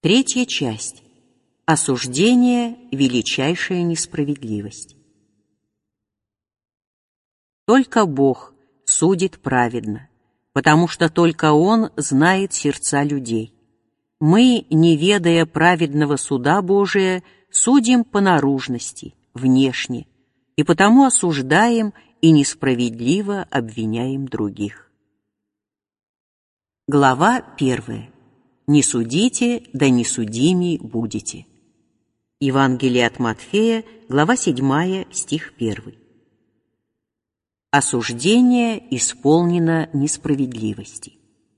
Третья часть. Осуждение – величайшая несправедливость. Только Бог судит праведно, потому что только Он знает сердца людей. Мы, не ведая праведного суда Божия, судим по наружности, внешне, и потому осуждаем и несправедливо обвиняем других. Глава 1. «Не судите, да не судими будете». Евангелие от Матфея, глава 7, стих 1. Осуждение исполнено несправедливости.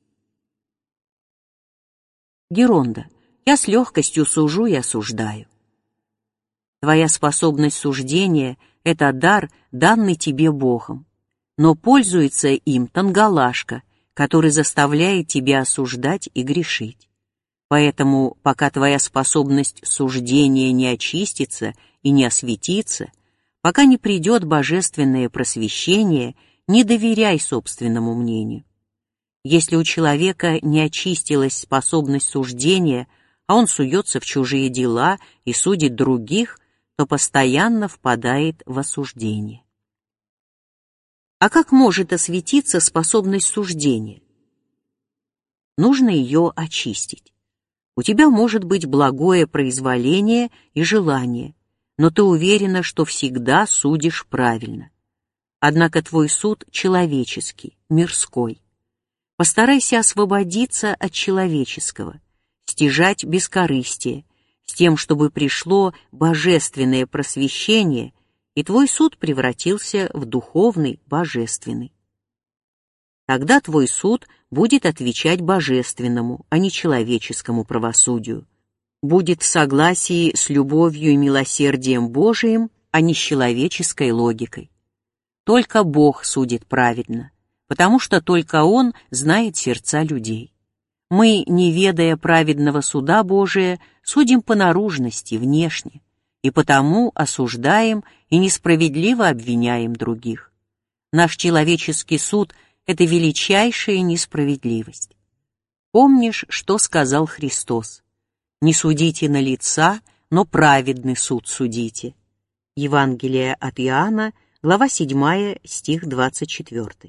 Геронда, я с легкостью сужу и осуждаю. Твоя способность суждения — это дар, данный тебе Богом, но пользуется им тангалашка, который заставляет тебя осуждать и грешить. Поэтому, пока твоя способность суждения не очистится и не осветится, пока не придет божественное просвещение, не доверяй собственному мнению. Если у человека не очистилась способность суждения, а он суется в чужие дела и судит других, то постоянно впадает в осуждение. А как может осветиться способность суждения? Нужно ее очистить. У тебя может быть благое произволение и желание, но ты уверена, что всегда судишь правильно. Однако твой суд человеческий, мирской. Постарайся освободиться от человеческого, стяжать бескорыстие, с тем, чтобы пришло божественное просвещение, и твой суд превратился в духовный, божественный. Тогда твой суд будет отвечать божественному, а не человеческому правосудию, будет в согласии с любовью и милосердием Божиим, а не с человеческой логикой. Только Бог судит праведно, потому что только Он знает сердца людей. Мы, не ведая праведного суда Божия, судим по наружности, внешне, и потому осуждаем и несправедливо обвиняем других. Наш человеческий суд — это величайшая несправедливость. Помнишь, что сказал Христос? «Не судите на лица, но праведный суд судите». Евангелие от Иоанна, глава 7, стих 24.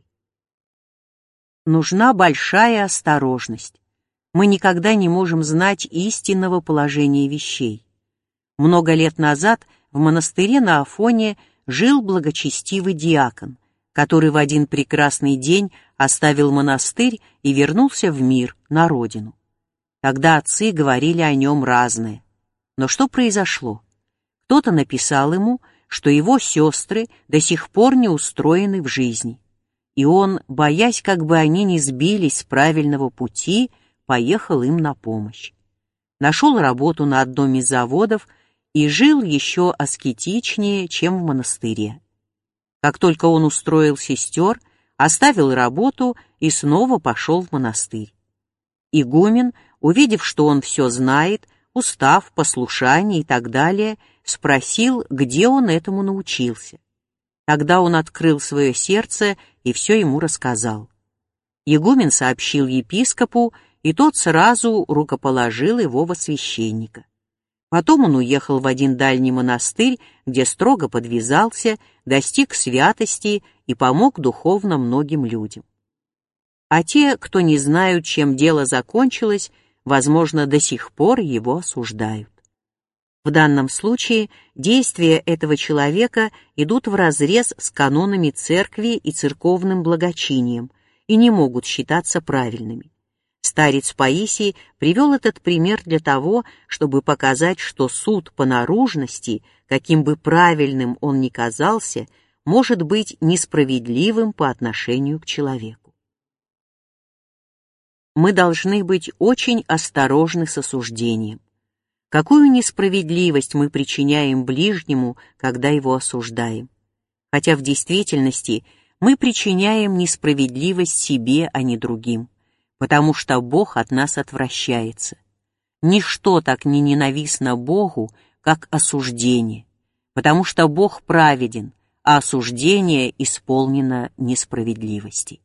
Нужна большая осторожность. Мы никогда не можем знать истинного положения вещей. Много лет назад в монастыре на Афоне жил благочестивый диакон, который в один прекрасный день оставил монастырь и вернулся в мир, на родину. Тогда отцы говорили о нем разное. Но что произошло? Кто-то написал ему, что его сестры до сих пор не устроены в жизни, и он, боясь, как бы они не сбились с правильного пути, поехал им на помощь. Нашел работу на одном из заводов и жил еще аскетичнее, чем в монастыре. Как только он устроил сестер, оставил работу и снова пошел в монастырь. Игумен, увидев, что он все знает, устав, послушание и так далее, спросил, где он этому научился. Тогда он открыл свое сердце и все ему рассказал. Игумен сообщил епископу, и тот сразу рукоположил его во священника. Потом он уехал в один дальний монастырь, где строго подвязался, достиг святости и помог духовно многим людям. А те, кто не знают, чем дело закончилось, возможно, до сих пор его осуждают. В данном случае действия этого человека идут вразрез с канонами церкви и церковным благочинием и не могут считаться правильными. Старец Паисий привел этот пример для того, чтобы показать, что суд по наружности, каким бы правильным он ни казался, может быть несправедливым по отношению к человеку. Мы должны быть очень осторожны с осуждением. Какую несправедливость мы причиняем ближнему, когда его осуждаем? Хотя в действительности мы причиняем несправедливость себе, а не другим, потому что Бог от нас отвращается. Ничто так не ненавистно Богу, как осуждение, потому что Бог праведен, а осуждение исполнено несправедливости.